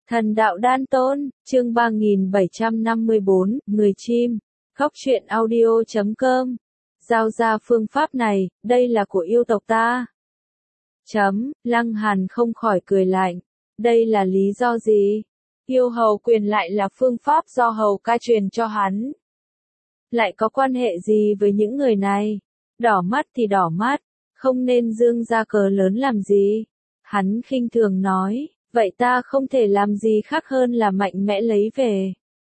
Thần đạo đan tôn, chương 3754, người chim. Góc truyện audio.com. Giao ra phương pháp này, đây là của yêu tộc ta. Lăng Hàn không khỏi cười lạnh. Đây là lý do gì? Yêu hầu quyền lại là phương pháp do hầu ca truyền cho hắn. Lại có quan hệ gì với những người này? Đỏ mắt thì đỏ mắt, không nên dương ra cờ lớn làm gì? Hắn khinh thường nói. Vậy ta không thể làm gì khác hơn là mạnh mẽ lấy về.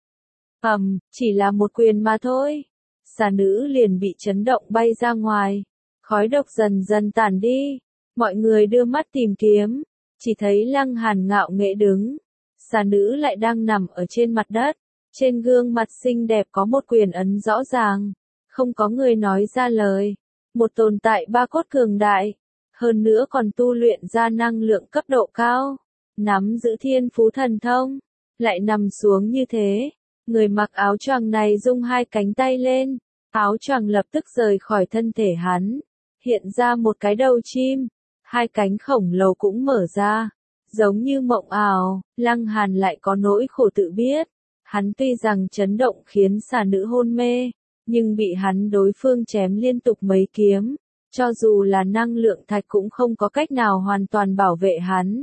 Chỉ là một quyền mà thôi. Xà nữ liền bị chấn động bay ra ngoài. Khói độc dần dần tản đi. Mọi người đưa mắt tìm kiếm. Chỉ thấy Lăng Hàn ngạo nghễ đứng. Xà nữ lại đang nằm ở trên mặt đất. Trên gương mặt xinh đẹp có một quyền ấn rõ ràng. Không có người nói ra lời. Một tồn tại ba cốt cường đại. Hơn nữa còn tu luyện ra năng lượng cấp độ cao. Nắm giữ thiên phú thần thông, lại nằm xuống như thế. Người mặc áo choàng này rung hai cánh tay lên, áo choàng lập tức rời khỏi thân thể hắn, hiện ra một cái đầu chim, hai cánh khổng lồ cũng mở ra, giống như mộng ảo. Lăng Hàn lại có nỗi khổ tự biết, hắn tuy rằng chấn động khiến xà nữ hôn mê, nhưng bị hắn đối phương chém liên tục mấy kiếm, cho dù là năng lượng thạch cũng không có cách nào hoàn toàn bảo vệ hắn.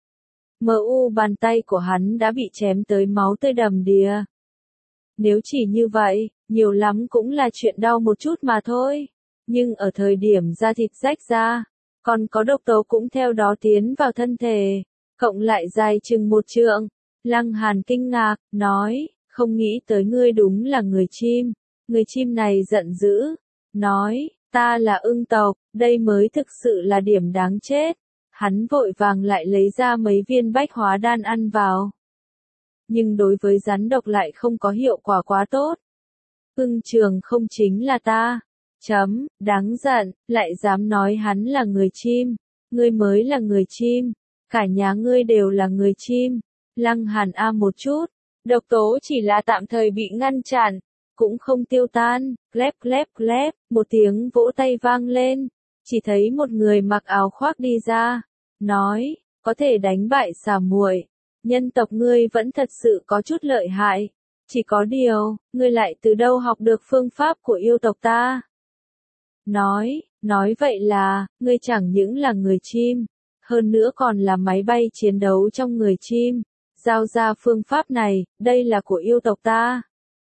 Bàn tay của hắn đã bị chém tới máu tươi đầm đìa. Nếu chỉ như vậy, nhiều lắm cũng là chuyện đau một chút mà thôi. Nhưng ở thời điểm da thịt rách ra, còn có độc tố cũng theo đó tiến vào thân thể, cộng lại dài chừng 1 trượng. Lăng Hàn kinh ngạc, nói, không nghĩ tới ngươi đúng là người chim. Người chim này giận dữ, nói, ta là ưng tộc, đây mới thực sự là điểm đáng chết. Hắn vội vàng lại lấy ra mấy viên bách hóa đan ăn vào. Nhưng đối với rắn độc lại không có hiệu quả quá tốt. Ưng Trường không chính là ta. Đáng giận, lại dám nói hắn là người chim. Ngươi mới là người chim. Cả nhà ngươi đều là người chim. Lăng Hàn một chút. Độc tố chỉ là tạm thời bị ngăn chặn. Cũng không tiêu tan. Clép clép clép. Một tiếng vỗ tay vang lên. Chỉ thấy một người mặc áo khoác đi ra, nói, có thể đánh bại xà muội, nhân tộc ngươi vẫn thật sự có chút lợi hại, chỉ có điều, ngươi lại từ đâu học được phương pháp của yêu tộc ta? Nói vậy là, ngươi chẳng những là người chim, hơn nữa còn là máy bay chiến đấu trong người chim, giao ra phương pháp này, đây là của yêu tộc ta.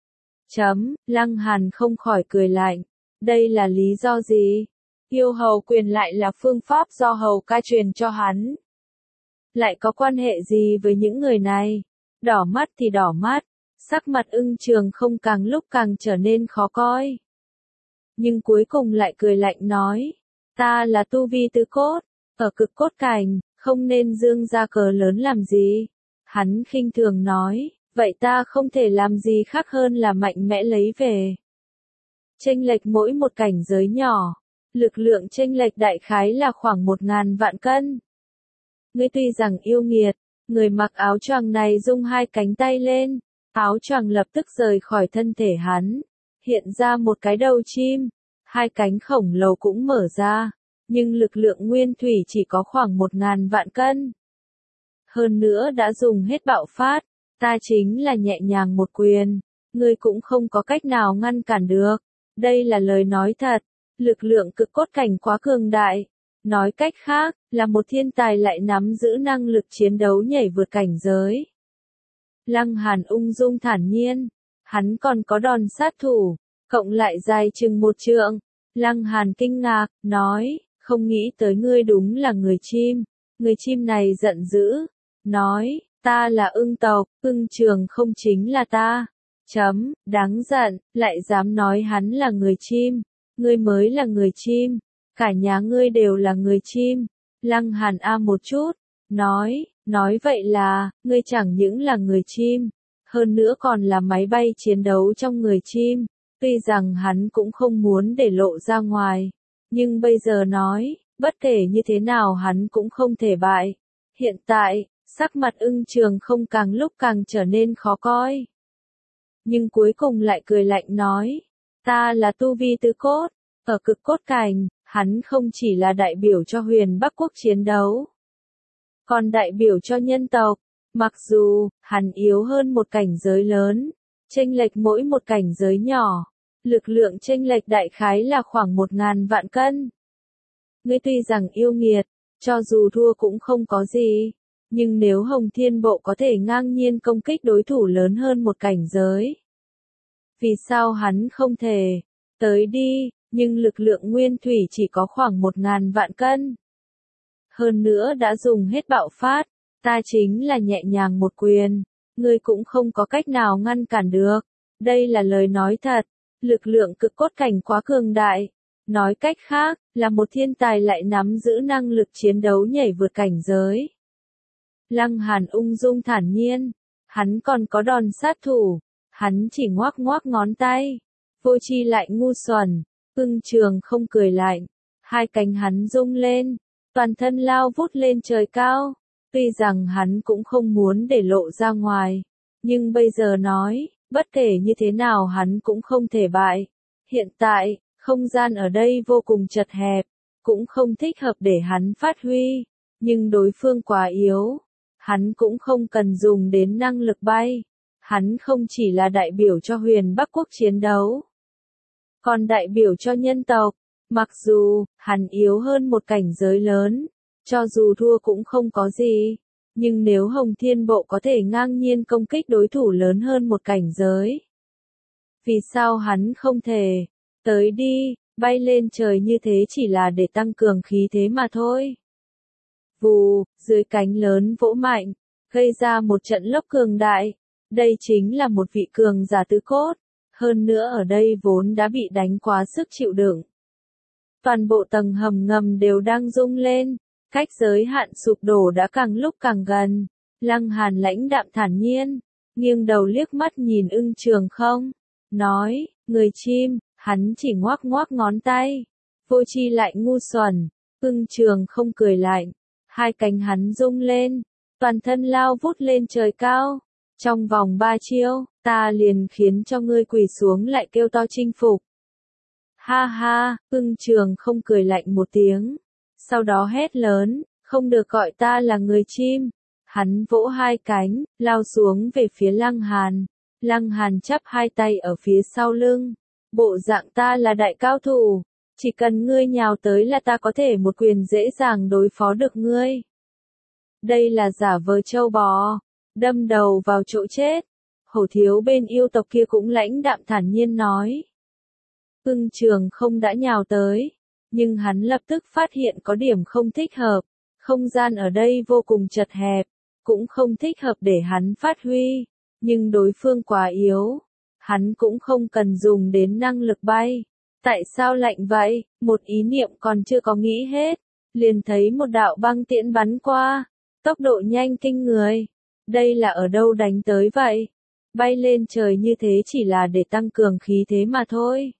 Lăng Hàn không khỏi cười lạnh, đây là lý do gì? Yêu hầu quyền lại là phương pháp do hầu ca truyền cho hắn. Lại có quan hệ gì với những người này? Đỏ mắt thì đỏ mắt, sắc mặt Ưng Trường không càng lúc càng trở nên khó coi. Nhưng cuối cùng lại cười lạnh nói, ta là tu vi tứ cốt, ở cực cốt cảnh, không nên dương ra cờ lớn làm gì. Hắn khinh thường nói, vậy ta không thể làm gì khác hơn là mạnh mẽ lấy về. Chênh lệch mỗi một cảnh giới nhỏ. Lực lượng chênh lệch đại khái là khoảng 1000 vạn cân. Ngươi tuy rằng yêu nghiệt, người mặc áo choàng này rung hai cánh tay lên, áo choàng lập tức rời khỏi thân thể hắn, hiện ra một cái đầu chim, hai cánh khổng lồ cũng mở ra, nhưng lực lượng nguyên thủy chỉ có khoảng 1000 vạn cân. Hơn nữa đã dùng hết bạo phát, ta chính là nhẹ nhàng một quyền, ngươi cũng không có cách nào ngăn cản được. Đây là lời nói thật. Lực lượng cực cốt cảnh quá cường đại. Nói cách khác, là một thiên tài lại nắm giữ năng lực chiến đấu nhảy vượt cảnh giới. Lăng Hàn ung dung thản nhiên. Hắn còn có đòn sát thủ, cộng lại dài chừng 1 trượng. Lăng Hàn kinh ngạc, nói, không nghĩ tới ngươi đúng là người chim. Người chim này giận dữ, nói, ta là ưng tộc, Ưng Trường không chính là ta. Đáng giận, lại dám nói hắn là người chim. Ngươi mới là người chim, cả nhà ngươi đều là người chim. Lăng Hàn một chút, nói vậy là, ngươi chẳng những là người chim, hơn nữa còn là máy bay chiến đấu trong người chim. Tuy rằng hắn cũng không muốn để lộ ra ngoài, nhưng bây giờ nói, bất kể như thế nào hắn cũng không thể bại. Hiện tại, sắc mặt Ưng Trường không càng lúc càng trở nên khó coi. Nhưng cuối cùng lại cười lạnh nói, ta là tu vi tứ cốt, ở cực cốt cảnh, hắn không chỉ là đại biểu cho Huyền Bắc quốc chiến đấu, còn đại biểu cho nhân tộc. Mặc dù, hắn yếu hơn một cảnh giới lớn, chênh lệch mỗi một cảnh giới nhỏ, lực lượng chênh lệch đại khái là khoảng 1.000 vạn cân. Ngươi tuy rằng yêu nghiệt, cho dù thua cũng không có gì, nhưng nếu Hồng Thiên Bộ có thể ngang nhiên công kích đối thủ lớn hơn một cảnh giới, vì sao hắn không thể? Tới đi, nhưng lực lượng nguyên thủy chỉ có khoảng 1.000 vạn cân. Hơn nữa đã dùng hết bạo phát, ta chính là nhẹ nhàng một quyền, ngươi cũng không có cách nào ngăn cản được. Đây là lời nói thật, lực lượng cực cốt cảnh quá cường đại. Nói cách khác, là một thiên tài lại nắm giữ năng lực chiến đấu nhảy vượt cảnh giới. Lăng Hàn ung dung thản nhiên, hắn còn có đòn sát thủ, hắn chỉ ngoác ngoác ngón tay. Vô Chi lại ngu xuẩn, Ưng Trường không cười lạnh, hai cánh hắn rung lên, toàn thân lao vút lên trời cao. Tuy rằng hắn cũng không muốn để lộ ra ngoài, nhưng bây giờ nói, bất kể như thế nào hắn cũng không thể bại. Hiện tại, không gian ở đây vô cùng chật hẹp, cũng không thích hợp để hắn phát huy, nhưng đối phương quá yếu, hắn cũng không cần dùng đến năng lực bay. Hắn không chỉ là đại biểu cho Huyền Bắc Quốc chiến đấu, còn đại biểu cho nhân tộc. Mặc dù, hắn yếu hơn một cảnh giới lớn, cho dù thua cũng không có gì, nhưng nếu Hồng Thiên Bộ có thể ngang nhiên công kích đối thủ lớn hơn một cảnh giới, vì sao hắn không thể? Tới đi, bay lên trời như thế chỉ là để tăng cường khí thế mà thôi. Vù, dưới cánh lớn vỗ mạnh, gây ra một trận lốc cường đại. Đây chính là một vị cường giả tứ cốt, hơn nữa ở đây vốn đã bị đánh quá sức chịu đựng. Toàn bộ tầng hầm ngầm đều đang rung lên, cách giới hạn sụp đổ đã càng lúc càng gần. Lăng Hàn lãnh đạm thản nhiên, nghiêng đầu liếc mắt nhìn Ưng Trường không, nói, người chim, hắn chỉ ngoác ngoác ngón tay. Vô Chi lại ngu xuẩn, Ưng Trường không cười lạnh, hai cánh hắn rung lên, toàn thân lao vút lên trời cao. Trong vòng 3 chiêu, ta liền khiến cho ngươi quỳ xuống lại kêu to chinh phục. Ha ha, Ưng Trường không cười lạnh một tiếng, sau đó hét lớn, không được gọi ta là người chim. Hắn vỗ hai cánh, lao xuống về phía Lăng Hàn. Lăng Hàn chắp hai tay ở phía sau lưng, bộ dạng ta là đại cao thủ, chỉ cần ngươi nhào tới là ta có thể một quyền dễ dàng đối phó được ngươi. Đây là giả vờ trâu bò, đâm đầu vào chỗ chết. Hổ thiếu bên yêu tộc kia cũng lãnh đạm thản nhiên nói. Ưng Trường không đã nhào tới, nhưng hắn lập tức phát hiện có điểm không thích hợp, không gian ở đây vô cùng chật hẹp, cũng không thích hợp để hắn phát huy, nhưng đối phương quá yếu, hắn cũng không cần dùng đến năng lực bay. Tại sao lạnh vậy? Một ý niệm còn chưa có nghĩ hết, liền thấy một đạo băng tiễn bắn qua, tốc độ nhanh kinh người. Đây là ở đâu đánh tới vậy? Bay lên trời như thế chỉ là để tăng cường khí thế mà thôi.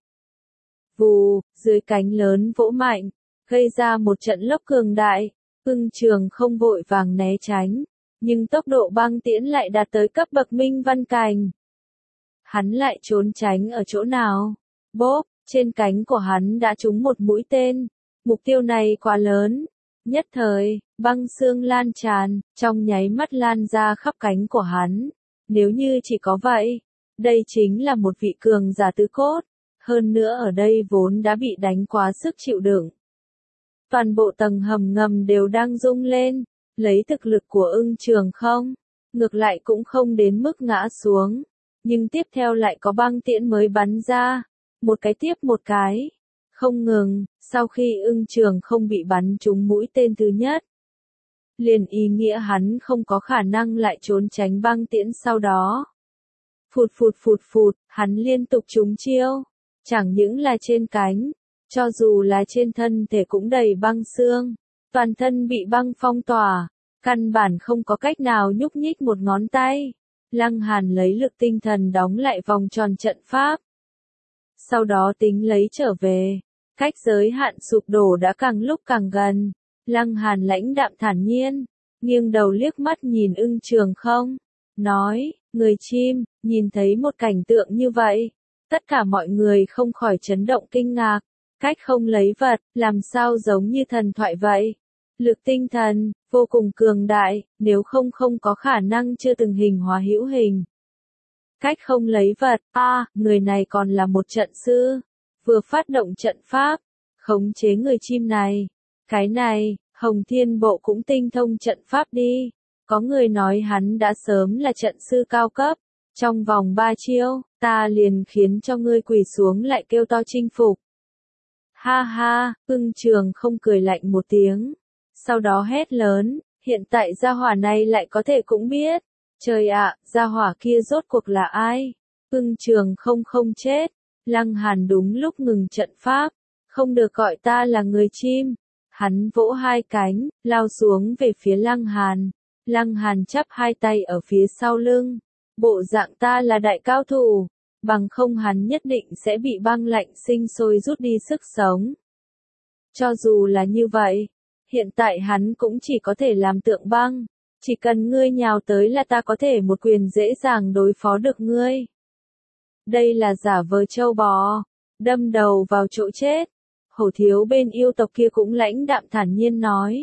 Vù, dưới cánh lớn vỗ mạnh, gây ra một trận lốc cường đại. Ưng Trường không vội vàng né tránh, nhưng tốc độ băng tiễn lại đạt tới cấp bậc Minh Văn Cành. Hắn lại trốn tránh ở chỗ nào? Bốp, trên cánh của hắn đã trúng một mũi tên. Mục tiêu này quá lớn. Nhất thời, băng xương lan tràn, trong nháy mắt lan ra khắp cánh của hắn. Nếu như chỉ có vậy, đây chính là một vị cường giả tứ cốt. Hơn nữa ở đây vốn đã bị đánh quá sức chịu đựng. Toàn bộ tầng hầm ngầm đều đang rung lên, lấy thực lực của Ưng Trường không, ngược lại cũng không đến mức ngã xuống. Nhưng tiếp theo lại có băng tiễn mới bắn ra, một cái tiếp một cái. Không ngừng, sau khi Ưng Trường không bị bắn trúng mũi tên thứ nhất, liền ý nghĩa hắn không có khả năng lại trốn tránh băng tiễn sau đó. Phụt phụt phụt phụt, hắn liên tục trúng chiêu, chẳng những là trên cánh, cho dù là trên thân thể cũng đầy băng xương, toàn thân bị băng phong tỏa, căn bản không có cách nào nhúc nhích một ngón tay. Lăng Hàn lấy lực tinh thần đóng lại vòng tròn trận pháp, sau đó tính lấy trở về. Cách giới hạn sụp đổ đã càng lúc càng gần. Lăng Hàn lãnh đạm thản nhiên, nghiêng đầu liếc mắt nhìn Ưng Trường không, nói, người chim, nhìn thấy một cảnh tượng như vậy. Tất cả mọi người không khỏi chấn động kinh ngạc, cách không lấy vật, làm sao giống như thần thoại vậy. Lực tinh thần, vô cùng cường đại, nếu không có khả năng chưa từng hình hóa hữu hình. Cách không lấy vật, người này còn là một trận sư, vừa phát động trận pháp, khống chế người chim này. Cái này, Hồng Thiên Bộ cũng tinh thông trận pháp đi. Có người nói hắn đã sớm là trận sư cao cấp. Trong vòng 3 chiêu, ta liền khiến cho ngươi quỳ xuống lại kêu to chinh phục. Ha ha, Ưng Trường không cười lạnh một tiếng. Sau đó hét lớn, hiện tại gia hỏa này lại có thể cũng biết. Trời ạ, gia hỏa kia rốt cuộc là ai? Ưng Trường không chết. Lăng Hàn đúng lúc ngừng trận pháp. Không được gọi ta là người chim. Hắn vỗ hai cánh, lao xuống về phía Lăng Hàn. Lăng Hàn chắp hai tay ở phía sau lưng. Bộ dạng ta là đại cao thủ. Bằng không hắn nhất định sẽ bị băng lạnh sinh sôi rút đi sức sống. Cho dù là như vậy, hiện tại hắn cũng chỉ có thể làm tượng băng. Chỉ cần ngươi nhào tới là ta có thể một quyền dễ dàng đối phó được ngươi. Đây là giả vờ trâu bò, đâm đầu vào chỗ chết. Hổ thiếu bên yêu tộc kia cũng lãnh đạm thản nhiên nói.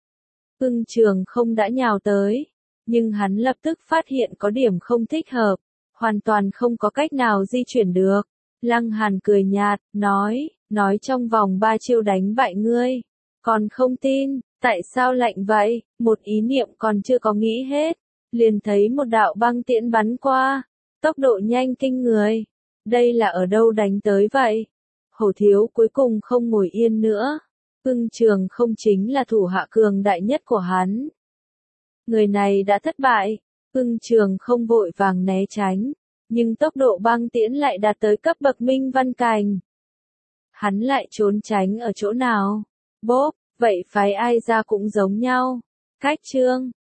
Ưng Trường không đã nhào tới, nhưng hắn lập tức phát hiện có điểm không thích hợp, hoàn toàn không có cách nào di chuyển được. Lăng Hàn cười nhạt, nói trong vòng 3 chiêu đánh bại ngươi. Còn không tin, tại sao lạnh vậy? Một ý niệm còn chưa có nghĩ hết, liền thấy một đạo băng tiễn bắn qua, tốc độ nhanh kinh người. Đây là ở đâu đánh tới vậy? Hổ thiếu cuối cùng không ngồi yên nữa. Ưng Trường không chính là thủ hạ cường đại nhất của hắn. Người này đã thất bại. Ưng Trường không vội vàng né tránh, nhưng tốc độ băng tiễn lại đạt tới cấp bậc Minh Văn Cành. Hắn lại trốn tránh ở chỗ nào? Bốp, vậy phái ai ra cũng giống nhau. Cách chương